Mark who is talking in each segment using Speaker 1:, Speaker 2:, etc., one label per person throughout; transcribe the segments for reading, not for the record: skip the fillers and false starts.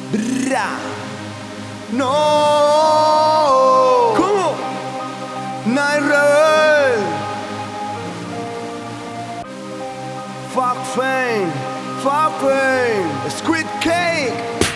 Speaker 1: Bra. No. ¿Cómo? Night Rebel. Fuck fame. Fuck fame. Squid cake.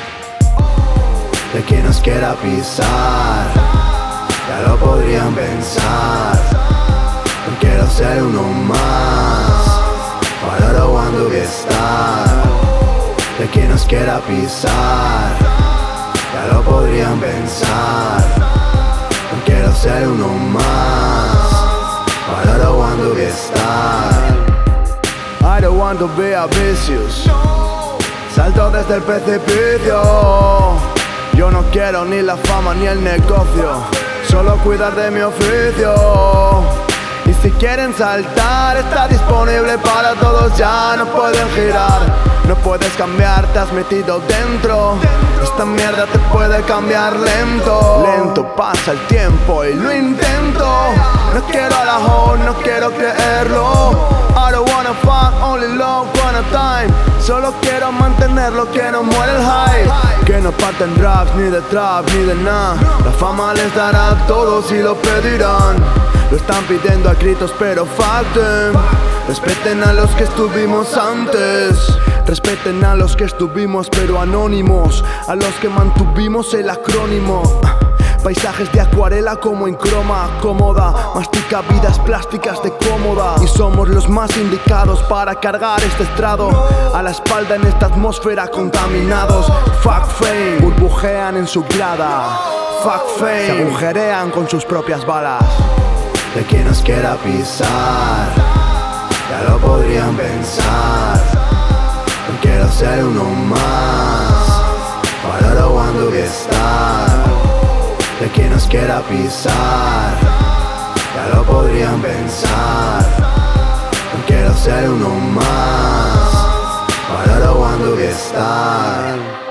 Speaker 2: De quien nos quiera pisar, ya lo podrían pensar. No quiero ser uno más, para lo cuando voy a estar. De quien nos quiera pisar, ya lo podrían pensar. No quiero ser uno más, para lo cuando voy a estar.
Speaker 1: I don't want to be a vicious. Salto desde el precipicio. Yo no quiero ni la fama ni el negocio, solo cuidar de mi oficio. Y si quieren saltar, está disponible para todos, ya no pueden girar. No puedes cambiar, te has metido dentro. Esta mierda te puede cambiar lento. Lento pasa el tiempo y lo intento. No quiero alajón, no quiero creerlo. I don't wanna fuck, only love one a time. Solo quiero mantenerlo, que no muere el hype. Que no parten raps, ni de trap, ni de nada. La fama les dará a todos y lo pedirán. Lo están pidiendo a gritos, pero fuck them. Respeten a los que estuvimos antes. Respeten a los que estuvimos, pero anónimos. A los que mantuvimos el acrónimo. Paisajes de acuarela como en croma cómoda. Mastica vidas plásticas de cómoda. Y somos los más indicados para cargar este estrado a la espalda en esta atmósfera contaminados. Fuck fame, burbujean en su grada. Fuck fame, se agujerean con sus propias balas.
Speaker 2: De quien nos quiera pisar, ya lo podrían pensar. No quiero ser uno más, para lo cuando voy a estar. De quien nos quiera pisar, ya lo podrían pensar. No quiero ser uno más, para lo cuando voy a estar.